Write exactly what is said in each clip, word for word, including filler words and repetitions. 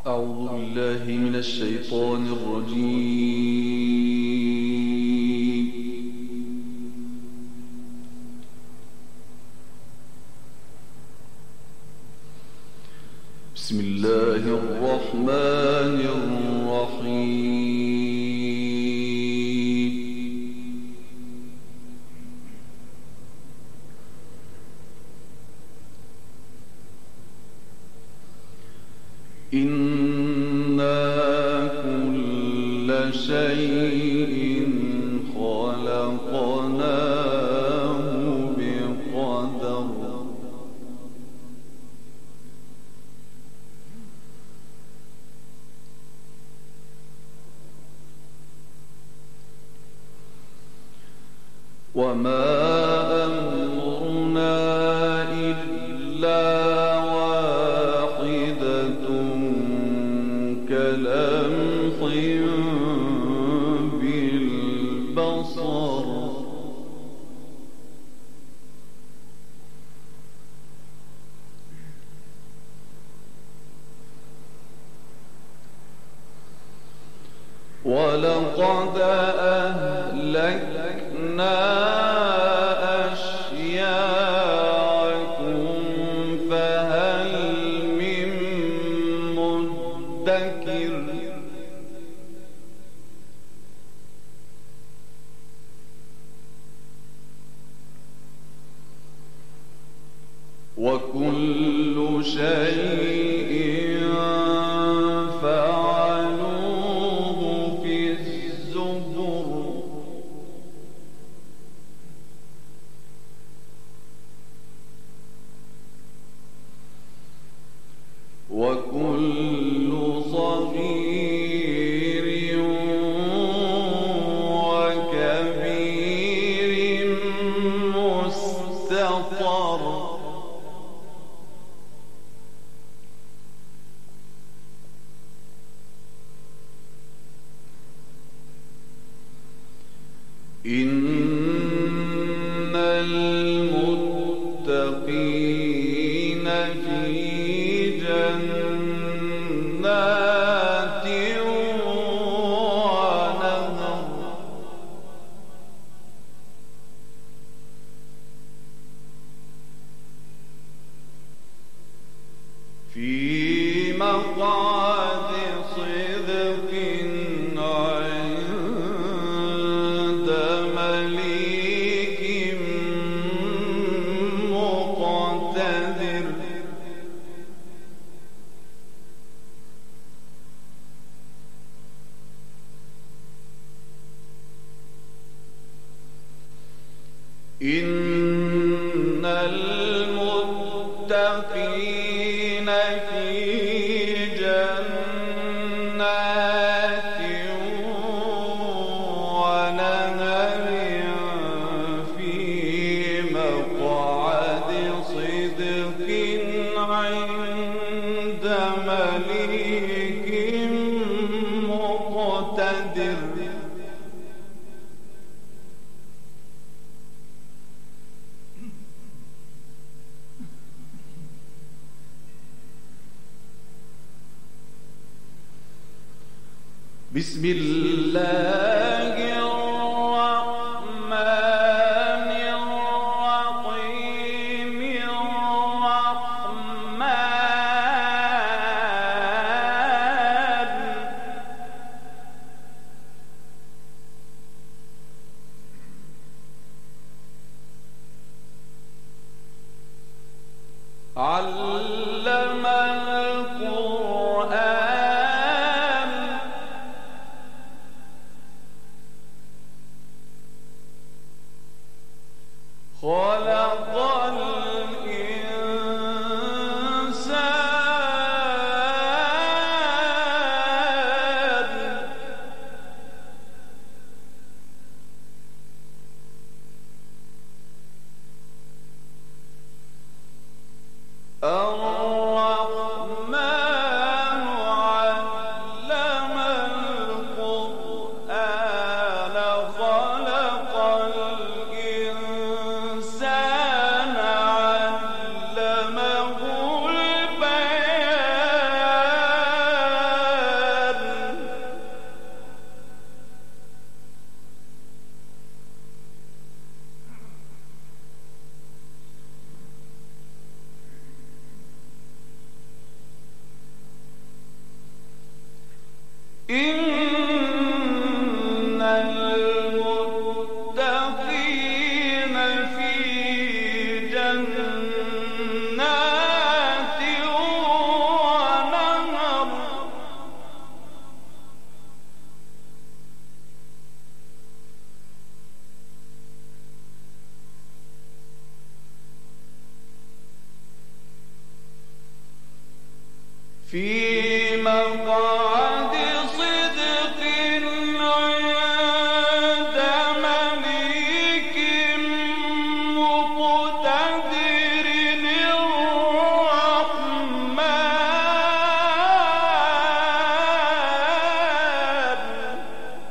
أعوذ بالله من الشيطان الرجيم. بسم الله الرحمن الرحيم. إنا كل شيء خلقناه بقدر وما أمرنا إلا واحدة كلمح بالبصر ولقد أهلكنا أشياعكم فهل من مدكر وكل شيء فعلوه في الزبر وكل صغير وكبير مستطر إن المتقين في جنات ونهر في مقعد صدق عند مليك مقتدر إن المتقين في جنات ونهر في مقعد صدق عند مليك مقتدر بسم الله الرحمن الرحيم الرحمن علم القرآن إن المتقين في جنات ونهر في مقعد صدق عند مليك مقتدر الرحمن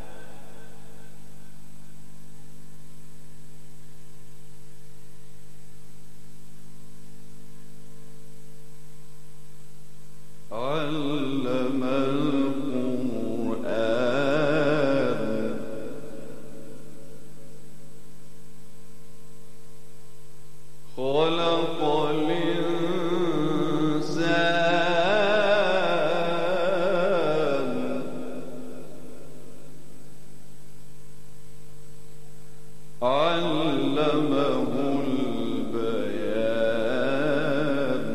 علم القرآن خلق الإنسان علمه البيان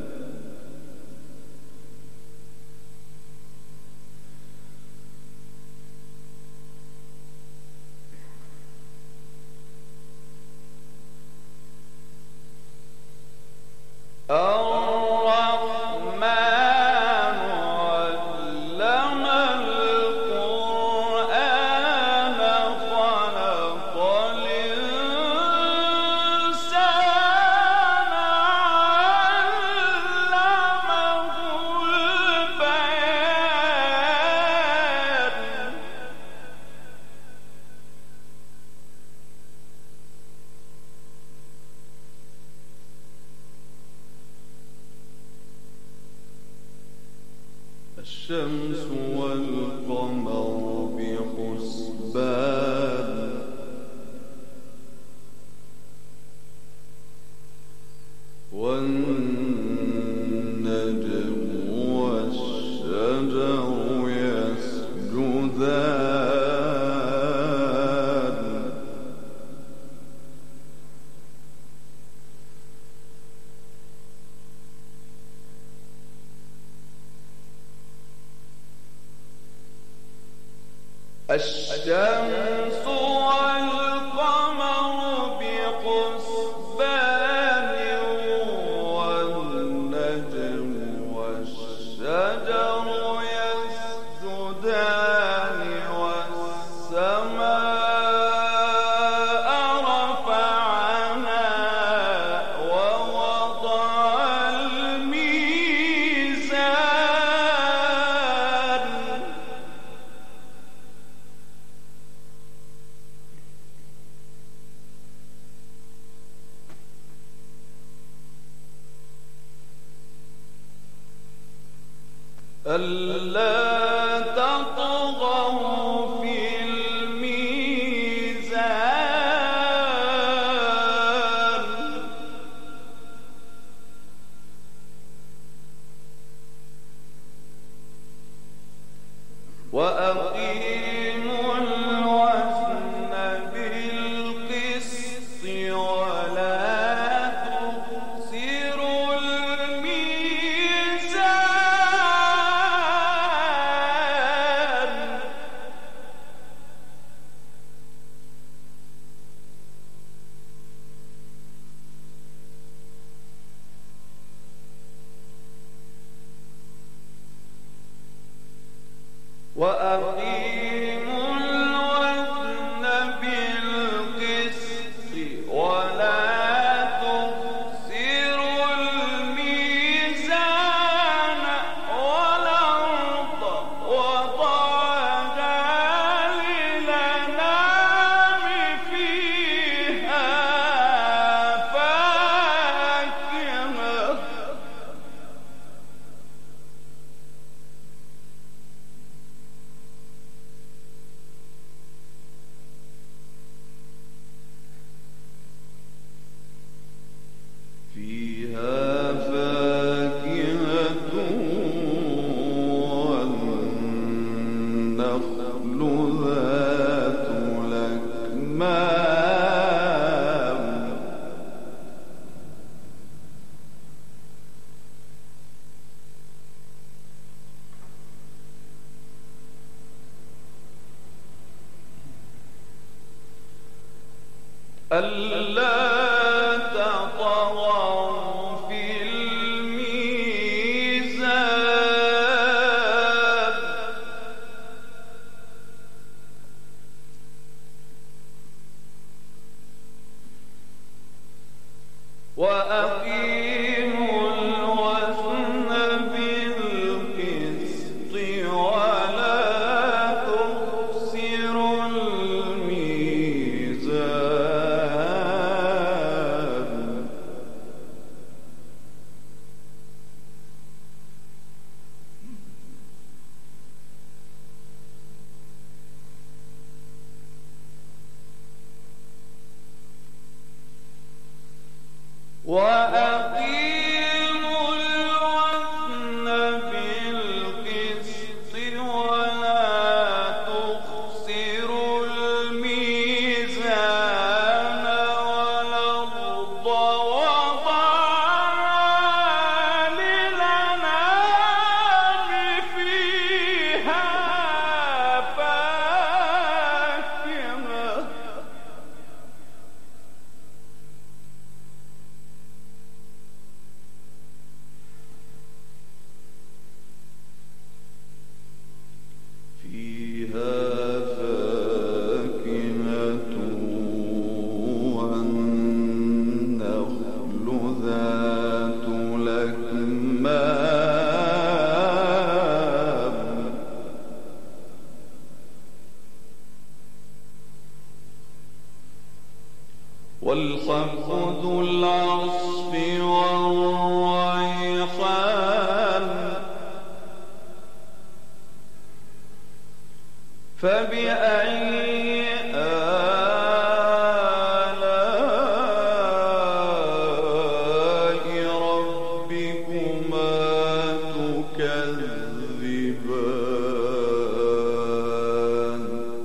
الرحمن علم القرآن خلق الإنسان علمه البيان الشمس والقمر بحسبان والنجم والشجر يسجدان الشمس والقمر بحسبان والنجم والشجر يسجدان والسماء رفعها ووضع الميزان ألا تطغوا في الميزان وأقيموا الوزن بالقسط ولا تخسروا الميزان وأقيموا الوزن بالقسط ولا تخسروا الميزان والأرض وضعها للأنام فيها فاكهة ألا تطغوا في الميزان وأقيموا الوزن بالقسط ولا تخسروا الميزان وأقيموا الوزن بالقسط ولا تخسروا الميزان والأرض وضعها للأنام فيها فاكهة فيها فاكهة والنخل ذات الأكمام والحب ذو العصف والريحان فبأي آلاء ربكما تكذبان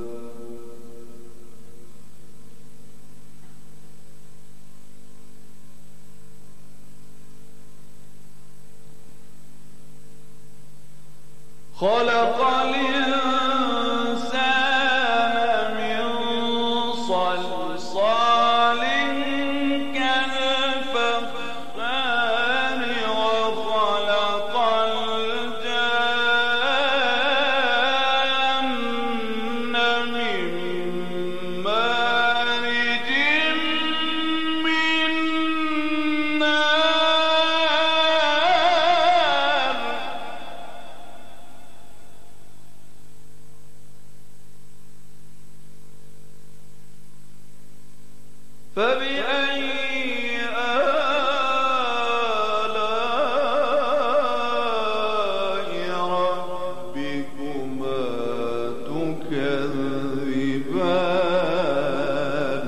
خلق الإنسان من صلصال كالفخار وخلق الجن من مارج من نار فبأي آلاء ربكما تكذبان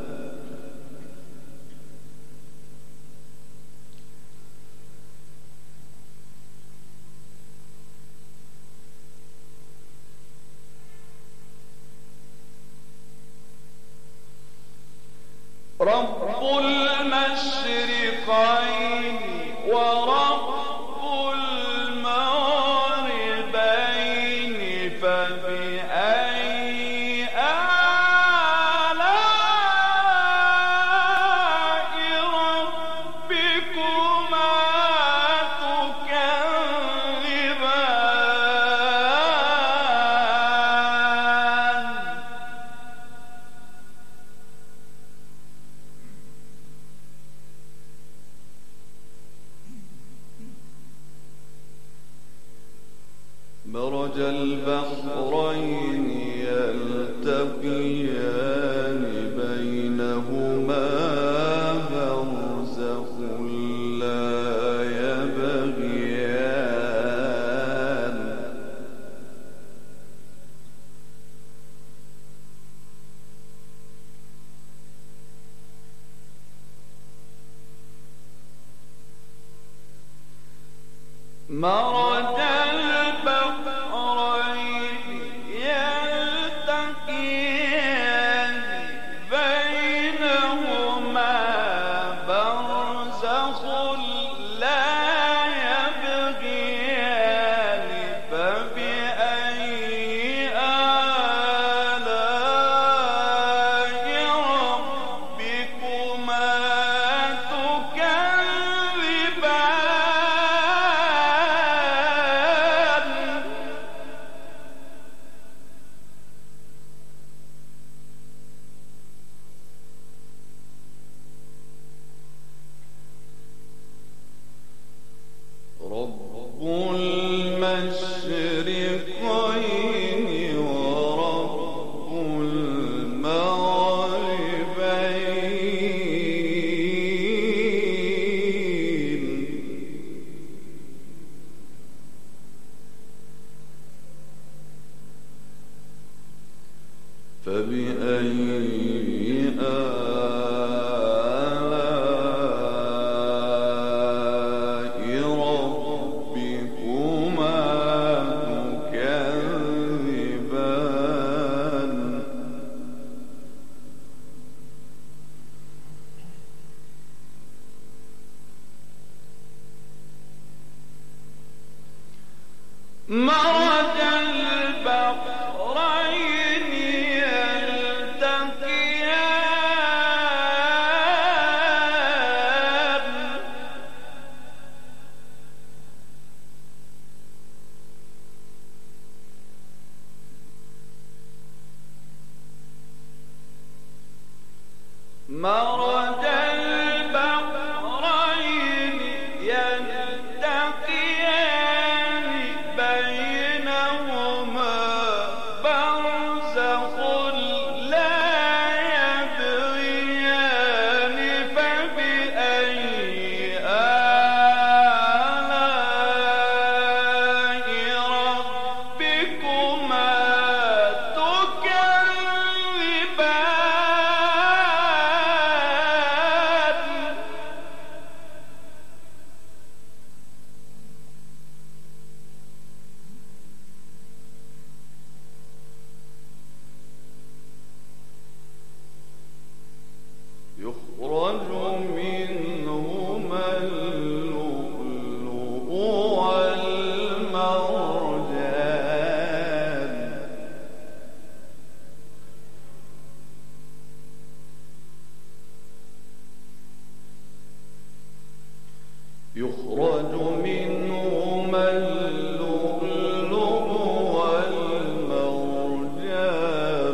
رب المشرقين ورب المغربين فبأي آلاء ربكما تكذبان مرج البحرين يلتقيان بينهما برزخ لا يبغيان مرج البحرين يلتقيان بينهما برزخ لا يبغيان فبأي آلاء ربكما فبأي آلاء ربكما تكذبان مرج البحرين يلتقيان مرج البحرين يلتقيان بينهما برزخ لا يبغيان فبأي آلاء ربكما تكذبان يخرج منهما اللؤلؤ والمرجان يخرج منهما اللؤلؤ والمرجان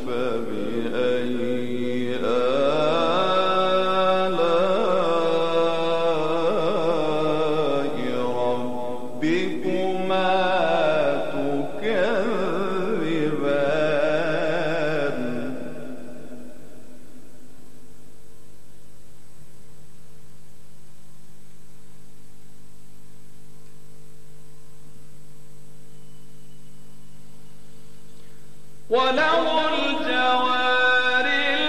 فبأي آلاء ربكما تكذبان وله الجوار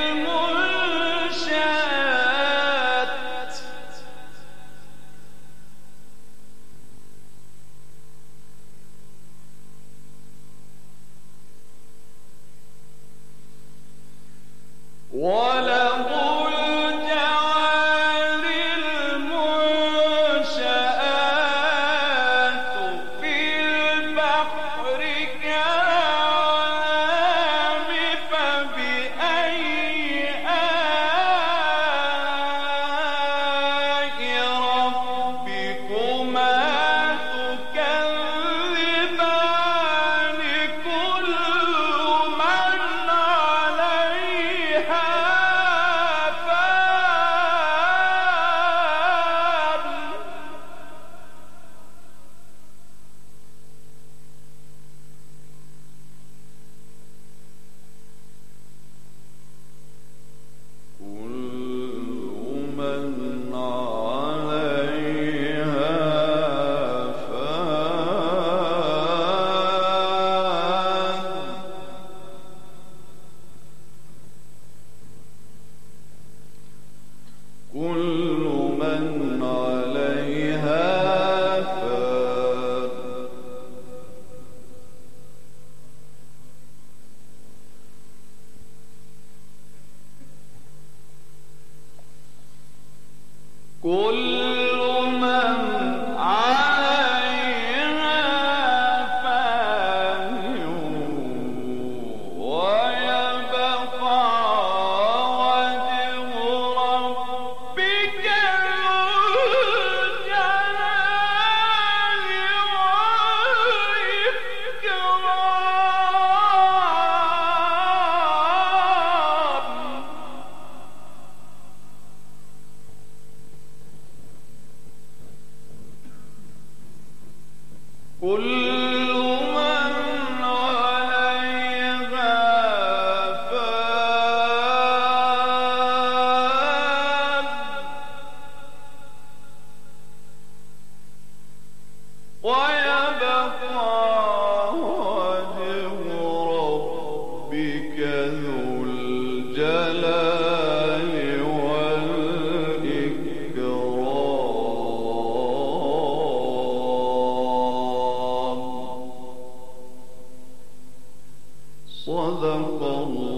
المنشآت وله الجوار المنشآت في البحر كالأعلام فبأي آلاء ربكما تكذبان كل من عليها كل من عليها فان ويبقى وجه ربك ذو الجلال والإكرام. كل من عليها فان ويبقى وجه ربك الجلال والإكرام. صدق الله.